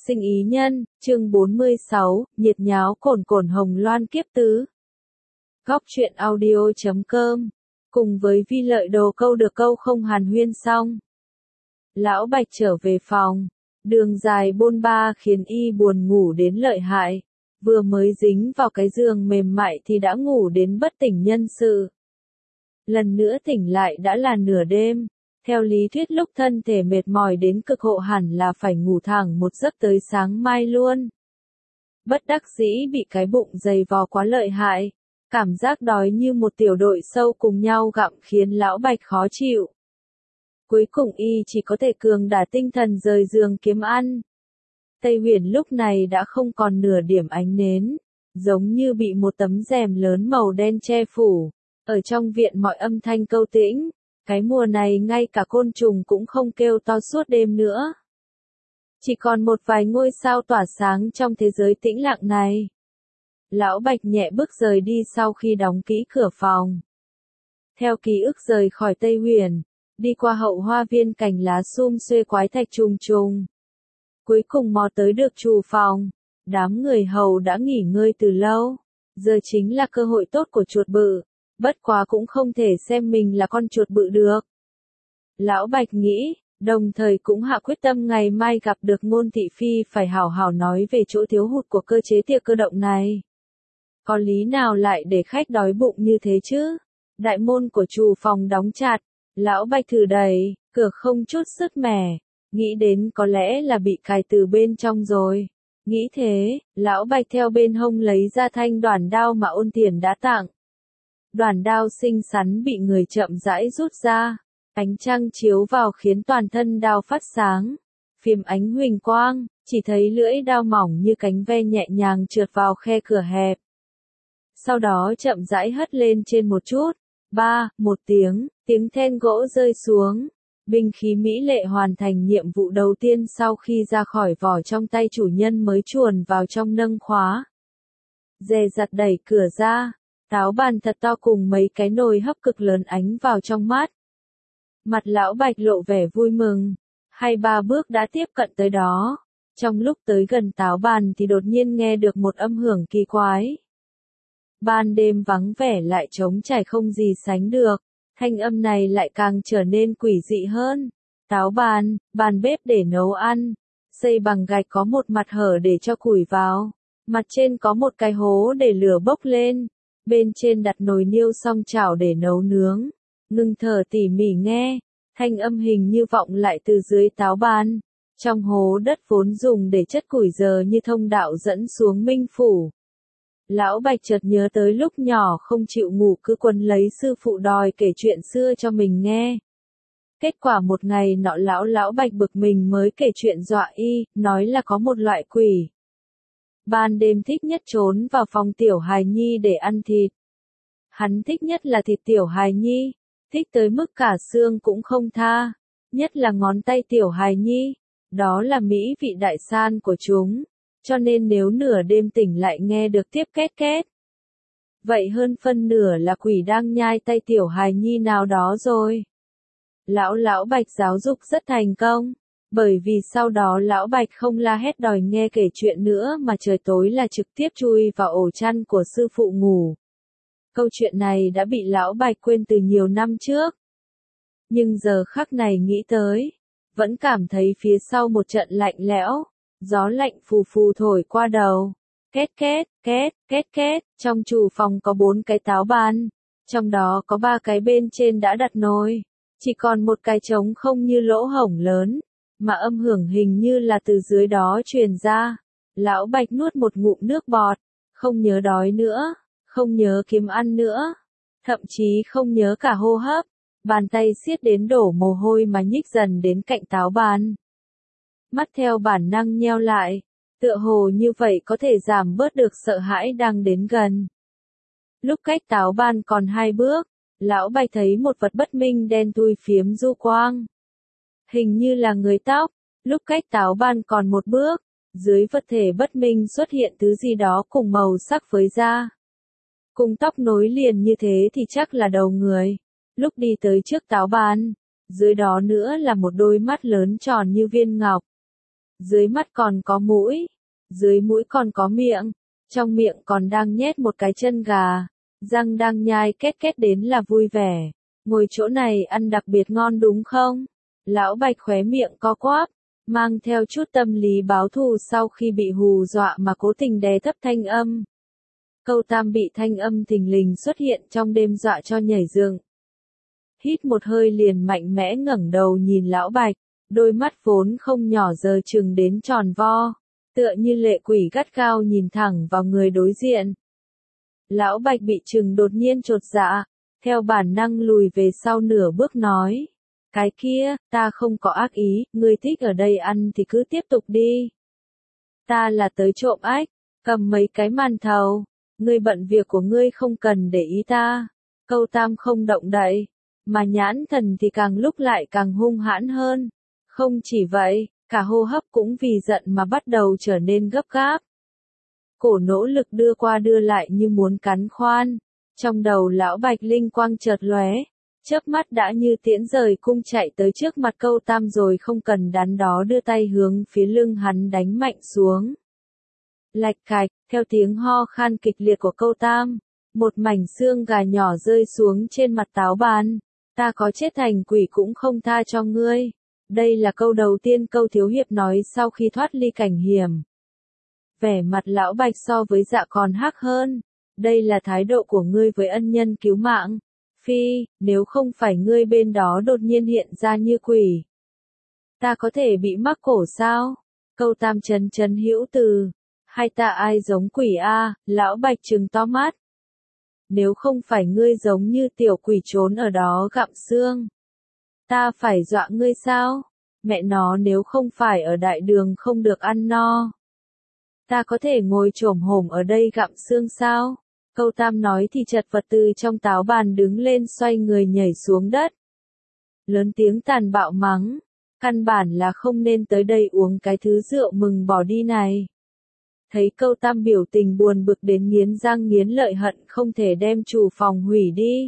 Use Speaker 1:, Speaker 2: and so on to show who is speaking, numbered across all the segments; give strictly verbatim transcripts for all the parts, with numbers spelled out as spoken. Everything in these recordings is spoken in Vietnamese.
Speaker 1: Sinh ý nhân, chương bốn mươi sáu, nhiệt nháo cồn cồn hồng loan kiếp tứ. Góc truyện audio chấm com, cùng với Vi Lợi Đồ câu được câu không hàn huyên xong. Lão Bạch trở về phòng, đường dài bôn ba khiến y buồn ngủ đến lợi hại, vừa mới dính vào cái giường mềm mại thì đã ngủ đến bất tỉnh nhân sự. Lần nữa tỉnh lại đã là nửa đêm. Theo lý thuyết lúc thân thể mệt mỏi đến cực hộ hẳn là phải ngủ thẳng một giấc tới sáng mai luôn. Bất đắc dĩ bị cái bụng dày vò quá lợi hại, cảm giác đói như một tiểu đội sâu cùng nhau gặm khiến lão Bạch khó chịu. Cuối cùng y chỉ có thể cường đả tinh thần rời giường kiếm ăn. Tây Huyền lúc này đã không còn nửa điểm ánh nến, giống như bị một tấm rèm lớn màu đen che phủ, ở trong viện mọi âm thanh câu tĩnh. Cái mùa này ngay cả côn trùng cũng không kêu to suốt đêm nữa. Chỉ còn một vài ngôi sao tỏa sáng trong thế giới tĩnh lặng này. Lão Bạch nhẹ bước rời đi sau khi đóng kỹ cửa phòng. Theo ký ức rời khỏi Tây Huyền, đi qua hậu hoa viên cành lá sum xuê quái thạch trùng trùng. Cuối cùng mò tới được chủ phòng, đám người hầu đã nghỉ ngơi từ lâu. Giờ chính là cơ hội tốt của chuột bự. Bất quá cũng không thể xem mình là con chuột bự được. Lão Bạch nghĩ, đồng thời cũng hạ quyết tâm ngày mai gặp được Ngôn Thị Phi phải hảo hảo nói về chỗ thiếu hụt của cơ chế tiệc cơ động này. Có lý nào lại để khách đói bụng như thế chứ? Đại môn của chủ phòng đóng chặt, Lão Bạch thử đẩy, cửa không chút sức mẻ, nghĩ đến có lẽ là bị cài từ bên trong rồi. Nghĩ thế, Lão Bạch theo bên hông lấy ra thanh đoản đao mà Ôn Thiển đã tặng. Đoản đao xinh xắn bị người chậm rãi rút ra, ánh trăng chiếu vào khiến toàn thân đao phát sáng, phim ánh huỳnh quang, chỉ thấy lưỡi đao mỏng như cánh ve nhẹ nhàng trượt vào khe cửa hẹp. Sau đó chậm rãi hất lên trên một chút, ba, một tiếng, tiếng then gỗ rơi xuống, binh khí mỹ lệ hoàn thành nhiệm vụ đầu tiên sau khi ra khỏi vỏ trong tay chủ nhân mới chuồn vào trong nâng khóa. Dè dặt đẩy cửa ra. Táo bàn thật to cùng mấy cái nồi hấp cực lớn ánh vào trong mắt. Mặt lão Bạch lộ vẻ vui mừng. Hai ba bước đã tiếp cận tới đó. Trong lúc tới gần táo bàn thì đột nhiên nghe được một âm hưởng kỳ quái. Ban đêm vắng vẻ lại trống trải không gì sánh được. Thanh âm này lại càng trở nên quỷ dị hơn. Táo bàn, bàn bếp để nấu ăn. Xây bằng gạch có một mặt hở để cho củi vào. Mặt trên có một cái hố để lửa bốc lên. Bên trên đặt nồi niêu song chảo để nấu nướng. Ngưng thở tỉ mỉ nghe, thanh âm hình như vọng lại từ dưới táo ban. Trong hố đất vốn dùng để chất củi giờ như thông đạo dẫn xuống Minh Phủ. Lão Bạch chợt nhớ tới lúc nhỏ không chịu ngủ cứ quấn lấy sư phụ đòi kể chuyện xưa cho mình nghe. Kết quả một ngày nọ lão lão Bạch bực mình mới kể chuyện dọa y, nói là có một loại quỷ. Ban đêm thích nhất trốn vào phòng tiểu hài nhi để ăn thịt. Hắn thích nhất là thịt tiểu hài nhi, thích tới mức cả xương cũng không tha, nhất là ngón tay tiểu hài nhi, đó là mỹ vị đại san của chúng, cho nên nếu nửa đêm tỉnh lại nghe được tiếp két két. Vậy hơn phân nửa là quỷ đang nhai tay tiểu hài nhi nào đó rồi. Lão lão Bạch giáo dục rất thành công. Bởi vì sau đó lão Bạch không la hét đòi nghe kể chuyện nữa mà trời tối là trực tiếp chui vào ổ chăn của sư phụ ngủ. Câu chuyện này đã bị lão Bạch quên từ nhiều năm trước. Nhưng giờ khắc này nghĩ tới, vẫn cảm thấy phía sau một trận lạnh lẽo, gió lạnh phù phù thổi qua đầu. Két két, két, két két, trong chủ phòng có bốn cái táo ban, trong đó có ba cái bên trên đã đặt nồi, chỉ còn một cái trống không như lỗ hổng lớn. Mà âm hưởng hình như là từ dưới đó truyền ra. Lão Bạch nuốt một ngụm nước bọt, không nhớ đói nữa, không nhớ kiếm ăn nữa, thậm chí không nhớ cả hô hấp, bàn tay siết đến đổ mồ hôi mà nhích dần đến cạnh táo ban. Mắt theo bản năng nheo lại, tựa hồ như vậy có thể giảm bớt được sợ hãi đang đến gần. Lúc cách táo ban còn hai bước, lão Bạch thấy một vật bất minh đen thui phiếm du quang. Hình như là người tóc, lúc cách táo ban còn một bước, dưới vật thể bất minh xuất hiện thứ gì đó cùng màu sắc với da. Cùng tóc nối liền như thế thì chắc là đầu người. Lúc đi tới trước táo ban, dưới đó nữa là một đôi mắt lớn tròn như viên ngọc. dưới mắt còn có mũi, dưới mũi còn có miệng, trong miệng còn đang nhét một cái chân gà, răng đang nhai két két đến là vui vẻ. Ngồi chỗ này ăn đặc biệt ngon đúng không? Lão Bạch khóe miệng co quắp, mang theo chút tâm lý báo thù sau khi bị hù dọa mà cố tình đè thấp thanh âm. Câu Tam bị thanh âm thình lình xuất hiện trong đêm dọa cho nhảy dựng. Hít một hơi liền mạnh mẽ ngẩng đầu nhìn Lão Bạch, đôi mắt vốn không nhỏ giờ trừng đến tròn vo, tựa như lệ quỷ gắt gao nhìn thẳng vào người đối diện. Lão Bạch bị trừng đột nhiên chột dạ, theo bản năng lùi về sau nửa bước nói. Cái kia, ta không có ác ý, ngươi thích ở đây ăn thì cứ tiếp tục đi. Ta là tới trộm ếch, cầm mấy cái màn thầu, ngươi bận việc của ngươi không cần để ý ta. Câu Tam không động đậy, mà nhãn thần thì càng lúc lại càng hung hãn hơn. Không chỉ vậy, cả hô hấp cũng vì giận mà bắt đầu trở nên gấp gáp. Cổ nỗ lực đưa qua đưa lại như muốn cắn khoan. Trong đầu Lão Bạch linh quang chợt lóe, chớp mắt đã như tiễn rời cung chạy tới trước mặt Câu Tam rồi không cần đắn đo đưa tay hướng phía lưng hắn đánh mạnh xuống. Lạch cạch, theo tiếng ho khan kịch liệt của Câu Tam, một mảnh xương gà nhỏ rơi xuống trên mặt táo bàn. Ta có chết thành quỷ cũng không tha cho ngươi. Đây là câu đầu tiên Câu thiếu hiệp nói sau khi thoát ly cảnh hiểm. Vẻ mặt Lão Bạch so với dạ còn hắc hơn. Đây là thái độ của ngươi với ân nhân cứu mạng. Phi, nếu không phải ngươi bên đó đột nhiên hiện ra như quỷ. Ta có thể bị mắc cổ sao? Câu Tam chấn chấn hữu từ. Hay ta ai giống quỷ a? Lão Bạch trừng to mắt. Nếu không phải ngươi giống như tiểu quỷ trốn ở đó gặm xương. Ta phải dọa ngươi sao? Mẹ nó nếu không phải ở đại đường không được ăn no. Ta có thể ngồi chồm hổm ở đây gặm xương sao? Câu Tam nói thì chật vật từ trong táo bàn đứng lên xoay người nhảy xuống đất. Lớn tiếng tàn bạo mắng. Căn bản là không nên tới đây uống cái thứ rượu mừng bỏ đi này. Thấy Câu Tam biểu tình buồn bực đến nghiến răng nghiến lợi hận không thể đem chủ phòng hủy đi.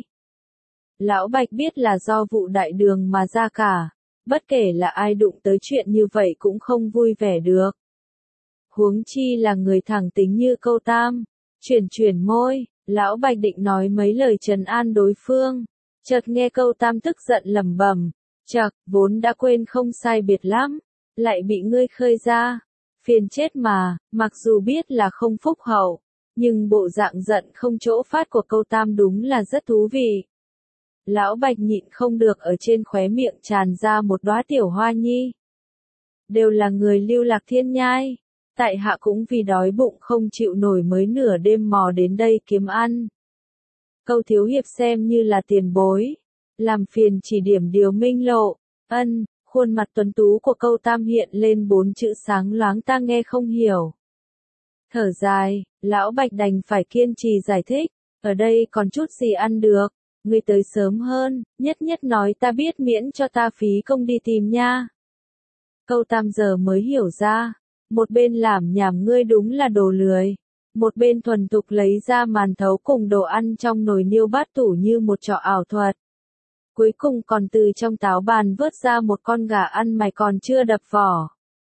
Speaker 1: Lão Bạch biết là do vụ đại đường mà ra cả. Bất kể là ai đụng tới chuyện như vậy cũng không vui vẻ được. Huống chi là người thẳng tính như Câu Tam. Chuyển chuyển môi, Lão Bạch định nói mấy lời trấn an đối phương. Chợt nghe Câu Tam tức giận lẩm bẩm. Chậc, vốn đã quên không sai biệt lắm. Lại bị ngươi khơi ra. Phiền chết mà, mặc dù biết là không phúc hậu. Nhưng bộ dạng giận không chỗ phát của Câu Tam đúng là rất thú vị. Lão Bạch nhịn không được ở trên khóe miệng tràn ra một đóa tiểu hoa nhi. Đều là người lưu lạc thiên nhai. Tại hạ cũng vì đói bụng không chịu nổi mới nửa đêm mò đến đây kiếm ăn. Câu thiếu hiệp xem như là tiền bối. Làm phiền chỉ điểm điều minh lộ. Ân, khuôn mặt tuấn tú của Câu Tam hiện lên bốn chữ sáng loáng ta nghe không hiểu. Thở dài, Lão Bạch đành phải kiên trì giải thích. Ở đây còn chút gì ăn được. Ngươi tới sớm hơn, nhất nhất nói ta biết miễn cho ta phí công đi tìm nha. Câu Tam giờ mới hiểu ra. Một bên làm nhảm ngươi đúng là đồ lười. Một bên thuần tục lấy ra màn thấu cùng đồ ăn trong nồi niêu bát tủ như một trò ảo thuật. Cuối cùng còn từ trong táo bàn vớt ra một con gà ăn mày còn chưa đập vỏ.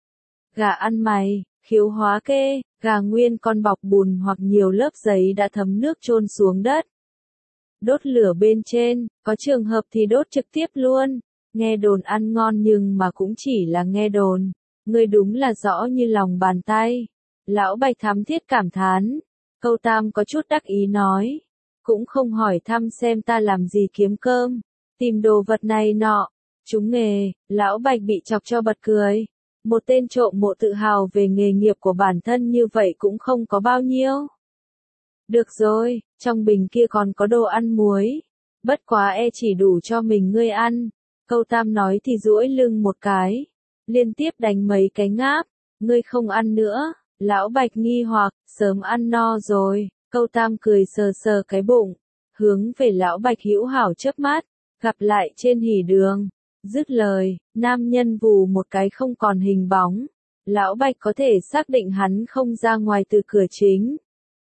Speaker 1: Gà ăn mày, khiếu hóa kê, gà nguyên con bọc bùn hoặc nhiều lớp giấy đã thấm nước chôn xuống đất. Đốt lửa bên trên, có trường hợp thì đốt trực tiếp luôn. Nghe đồn ăn ngon nhưng mà cũng chỉ là nghe đồn. Ngươi đúng là rõ như lòng bàn tay. Lão Bạch thắm thiết cảm thán. Câu Tam có chút đắc ý nói. Cũng không hỏi thăm xem ta làm gì kiếm cơm. Tìm đồ vật này nọ. Chúng nghề, Lão Bạch bị chọc cho bật cười. Một tên trộm mộ tự hào về nghề nghiệp của bản thân như vậy cũng không có bao nhiêu. Được rồi, trong bình kia còn có đồ ăn muối. Bất quá e chỉ đủ cho mình ngươi ăn. Câu Tam nói thì duỗi lưng một cái. Liên tiếp đánh mấy cái ngáp. Ngươi không ăn nữa. Lão Bạch nghi hoặc, sớm ăn no rồi. Câu Tam cười sờ sờ cái bụng. Hướng về Lão Bạch hữu hảo chớp mắt. Gặp lại trên hỉ đường. Dứt lời, nam nhân vù một cái không còn hình bóng. Lão Bạch có thể xác định hắn không ra ngoài từ cửa chính.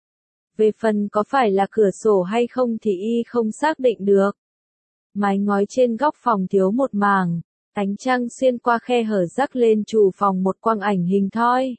Speaker 1: Về phần có phải là cửa sổ hay không thì y không xác định được. Mái ngói trên góc phòng thiếu một mảng, Ánh trăng xuyên qua khe hở rắc lên trù phòng một quang ảnh hình thoi.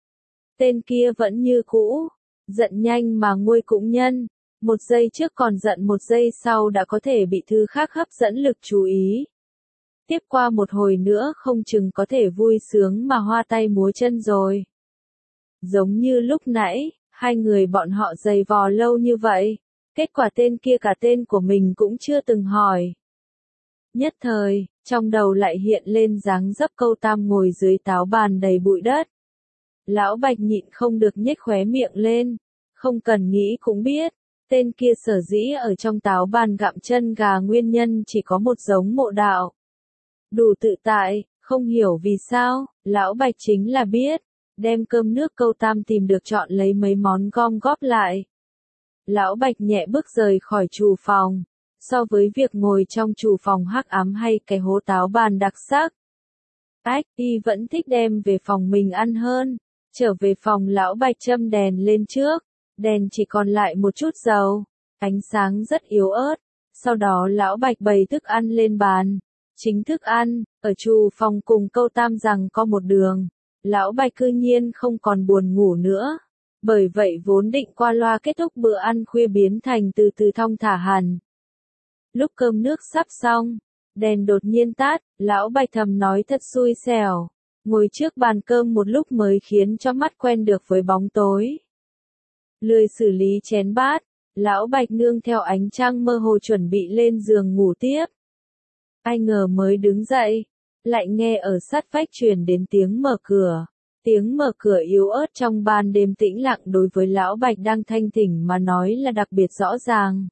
Speaker 1: Tên kia vẫn như cũ, giận nhanh mà nguôi cũng nhân, một giây trước còn giận một giây sau đã có thể bị thứ khác hấp dẫn lực chú ý. Tiếp qua một hồi nữa không chừng có thể vui sướng mà hoa tay múa chân rồi. Giống như lúc nãy, hai người bọn họ giày vò lâu như vậy, kết quả tên kia cả tên của mình cũng chưa từng hỏi. Nhất thời, trong đầu lại hiện lên dáng dấp Câu Tam ngồi dưới táo bàn đầy bụi đất. Lão Bạch nhịn không được nhếch khóe miệng lên, không cần nghĩ cũng biết, tên kia sở dĩ ở trong táo bàn gặm chân gà nguyên nhân chỉ có một giống mộ đạo. Đủ tự tại, không hiểu vì sao, Lão Bạch chính là biết, đem cơm nước Câu Tam tìm được chọn lấy mấy món gom góp lại. Lão Bạch nhẹ bước rời khỏi trù phòng, so với việc ngồi trong trù phòng hắc ám hay cái hố táo bàn đặc sắc. Ách, y vẫn thích đem về phòng mình ăn hơn. Trở về phòng Lão Bạch châm đèn lên trước, đèn chỉ còn lại một chút dầu, ánh sáng rất yếu ớt. Sau đó Lão Bạch bày thức ăn lên bàn. Chính thức ăn, ở trù phòng cùng Câu Tam rằng có một đường. Lão Bạch cư nhiên không còn buồn ngủ nữa. Bởi vậy vốn định qua loa kết thúc bữa ăn khuya biến thành từ từ thong thả hẳn. Lúc cơm nước sắp xong, đèn đột nhiên tắt, Lão Bạch thầm nói thật xui xẻo. Ngồi trước bàn cơm một lúc mới khiến cho mắt quen được với bóng tối. Lười xử lý chén bát, Lão Bạch nương theo ánh trăng mơ hồ chuẩn bị lên giường ngủ tiếp. Ai ngờ mới đứng dậy, lại nghe ở sát vách truyền đến tiếng mở cửa. Tiếng mở cửa yếu ớt trong ban đêm tĩnh lặng đối với Lão Bạch đang thanh thỉnh mà nói là đặc biệt rõ ràng.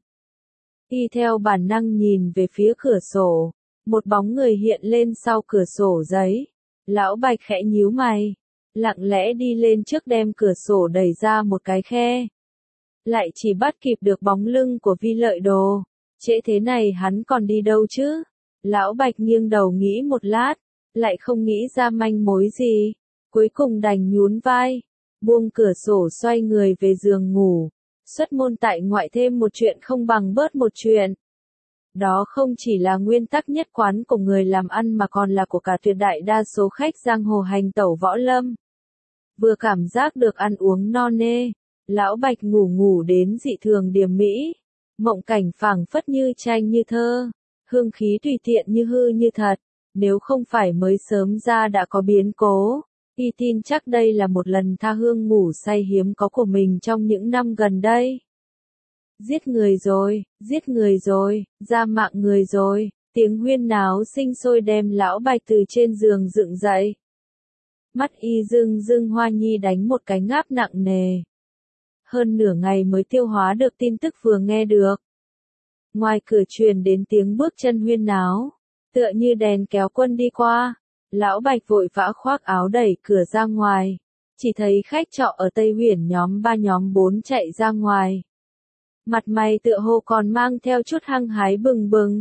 Speaker 1: Y theo bản năng nhìn về phía cửa sổ, một bóng người hiện lên sau cửa sổ giấy. Lão Bạch khẽ nhíu mày, lặng lẽ đi lên trước đem cửa sổ đẩy ra một cái khe. Lại chỉ bắt kịp được bóng lưng của Vi Lợi Đồ. Trễ thế này hắn còn đi đâu chứ? Lão Bạch nghiêng đầu nghĩ một lát, lại không nghĩ ra manh mối gì. Cuối cùng đành nhún vai, buông cửa sổ xoay người về giường ngủ. Xuất môn tại ngoại thêm một chuyện không bằng bớt một chuyện. Đó không chỉ là nguyên tắc nhất quán của người làm ăn mà còn là của cả tuyệt đại đa số khách giang hồ hành tẩu võ lâm. Vừa cảm giác được ăn uống no nê, Lão Bạch ngủ ngủ đến dị thường điềm mỹ. Mộng cảnh phảng phất như tranh như thơ, hương khí tùy tiện như hư như thật. Nếu không phải mới sớm ra đã có biến cố, y tin chắc đây là một lần tha hương ngủ say hiếm có của mình trong những năm gần đây. Giết người rồi, giết người rồi, ra mạng người rồi, tiếng huyên náo sinh sôi đem Lão Bạch từ trên giường dựng dậy. Mắt y rưng rưng Hoa Nhi đánh một cái ngáp nặng nề. Hơn nửa ngày mới tiêu hóa được tin tức vừa nghe được. Ngoài cửa truyền đến tiếng bước chân huyên náo, tựa như đèn kéo quân đi qua. Lão Bạch vội vã khoác áo đẩy cửa ra ngoài, chỉ thấy khách trọ ở Tây Huyền nhóm ba nhóm bốn chạy ra ngoài. Mặt mày tựa hồ còn mang theo chút hăng hái bừng bừng.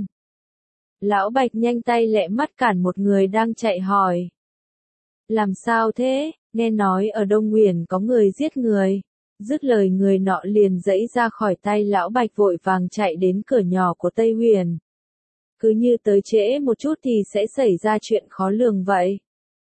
Speaker 1: Lão Bạch nhanh tay lẹ mắt cản một người đang chạy hỏi. Làm sao thế, nghe nói ở Đông Huyền có người giết người. Dứt lời người nọ liền giãy ra khỏi tay Lão Bạch vội vàng chạy đến cửa nhỏ của Tây Huyền. Cứ như tới trễ một chút thì sẽ xảy ra chuyện khó lường vậy.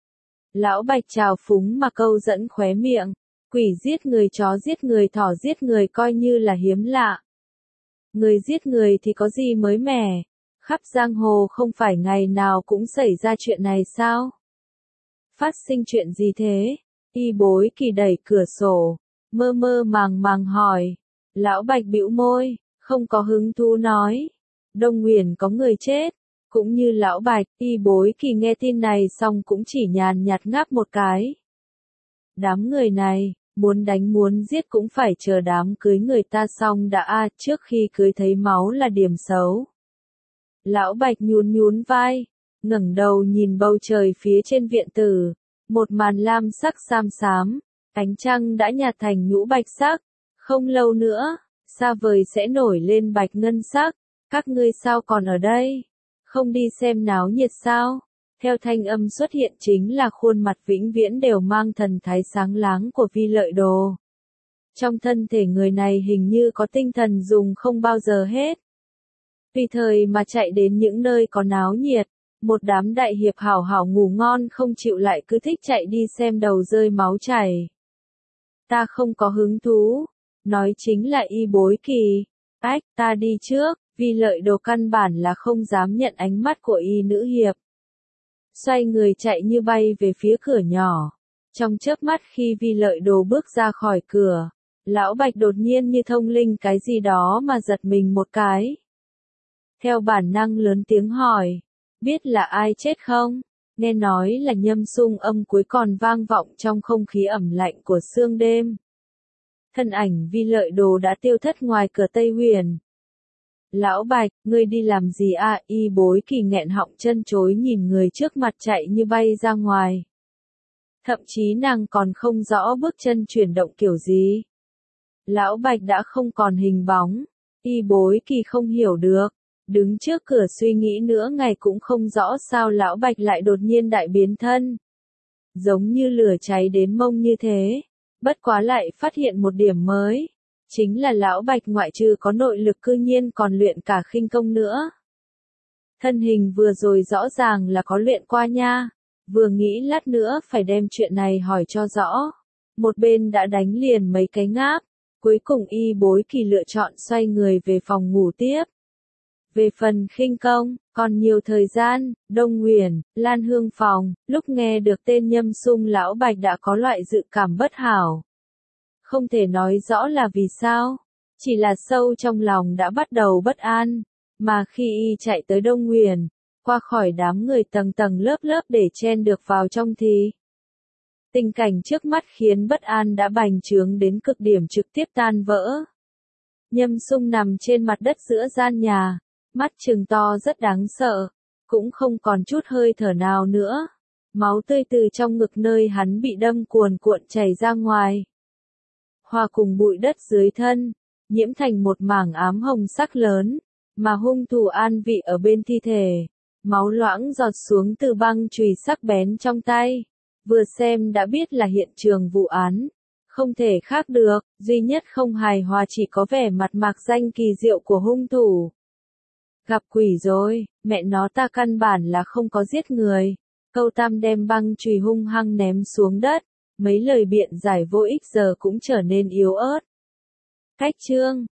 Speaker 1: Lão Bạch trào phúng mà câu dẫn khóe miệng. Quỷ giết người, chó giết người, thỏ giết người coi như là hiếm lạ. Người giết người thì có gì mới mẻ. Khắp giang hồ không phải ngày nào cũng xảy ra chuyện này sao? Phát sinh chuyện gì thế? Y Bối Kỳ đẩy cửa sổ, mơ mơ màng màng hỏi. Lão Bạch bĩu môi, không có hứng thú nói. Đông Huyền có người chết. Cũng như Lão Bạch, Y Bối Kỳ nghe tin này xong cũng chỉ nhàn nhạt ngáp một cái. Đám người này, muốn đánh muốn giết cũng phải chờ đám cưới người ta xong đã a, trước khi cưới thấy máu là điểm xấu. Lão Bạch nhún nhún vai, ngẩng đầu nhìn bầu trời phía trên viện tử, một màn lam sắc xám xám, ánh trăng đã nhạt thành nhũ bạch sắc, không lâu nữa, xa vời sẽ nổi lên bạch ngân sắc. Các ngươi sao còn ở đây? Không đi xem náo nhiệt sao? Theo thanh âm xuất hiện chính là khuôn mặt vĩnh viễn đều mang thần thái sáng láng của Vi Lợi Đồ. Trong thân thể người này hình như có tinh thần dùng không bao giờ hết. Tùy thời mà chạy đến những nơi có náo nhiệt, Một đám đại hiệp hảo hảo ngủ ngon không chịu lại cứ thích chạy đi xem đầu rơi máu chảy. Ta không có hứng thú. Nói chính là Y Bối Kỳ. Ách, ta đi trước, vì lợi đồ căn bản là không dám nhận ánh mắt của Y nữ hiệp. Xoay người chạy như bay về phía cửa nhỏ. Trong chớp mắt khi Vi Lợi Đồ bước ra khỏi cửa, Lão Bạch đột nhiên như thông linh cái gì đó mà giật mình một cái. Theo bản năng lớn tiếng hỏi, biết là ai chết không? Nghe nói là Nhâm Sung âm cuối còn vang vọng trong không khí ẩm lạnh của sương đêm. Thân ảnh Vi Lợi Đồ đã tiêu thất ngoài cửa Tây Huyền. Lão Bạch, ngươi đi làm gì à? Y Bối Kỳ nghẹn họng chân chối nhìn người trước mặt chạy như bay ra ngoài. Thậm chí nàng còn không rõ bước chân chuyển động kiểu gì. Lão Bạch đã không còn hình bóng. Y Bối Kỳ không hiểu được. Đứng trước cửa suy nghĩ nữa ngày cũng không rõ sao Lão Bạch lại đột nhiên đại biến thân. Giống như lửa cháy đến mông như thế. Bất quá lại phát hiện một điểm mới. Chính là Lão Bạch ngoại trừ có nội lực cư nhiên còn luyện cả khinh công nữa. Thân hình vừa rồi rõ ràng là có luyện qua nha. Vừa nghĩ lát nữa phải đem chuyện này hỏi cho rõ. Một bên đã đánh liền mấy cái ngáp. Cuối cùng Y Bối Kỳ lựa chọn xoay người về phòng ngủ tiếp. Về phần khinh công, còn nhiều thời gian, Đông Huyền, Lan Hương phòng, lúc nghe được tên Nhâm Sung Lão Bạch đã có loại dự cảm bất hảo. Không thể nói rõ là vì sao, chỉ là sâu trong lòng đã bắt đầu bất an, mà khi y chạy tới Đông Huyền, qua khỏi đám người tầng tầng lớp lớp để chen được vào trong thì tình cảnh trước mắt khiến bất an đã bành trướng đến cực điểm trực tiếp tan vỡ. Nhâm Sung nằm trên mặt đất giữa gian nhà, mắt trừng to rất đáng sợ, cũng không còn chút hơi thở nào nữa. Máu tươi từ trong ngực nơi hắn bị đâm cuồn cuộn chảy ra ngoài. Hòa cùng bụi đất dưới thân, nhiễm thành một mảng ám hồng sắc lớn, mà hung thủ an vị ở bên thi thể. Máu loãng giọt xuống từ băng chùy sắc bén trong tay. Vừa xem đã biết là hiện trường vụ án. Không thể khác được, duy nhất không hài hòa chỉ có vẻ mặt mạc danh kỳ diệu của hung thủ. Gặp quỷ rồi, mẹ nó ta căn bản là không có giết người. Câu Tam đem băng chùy hung hăng ném xuống đất. Mấy lời biện giải vô ích giờ cũng trở nên yếu ớt. Cách chương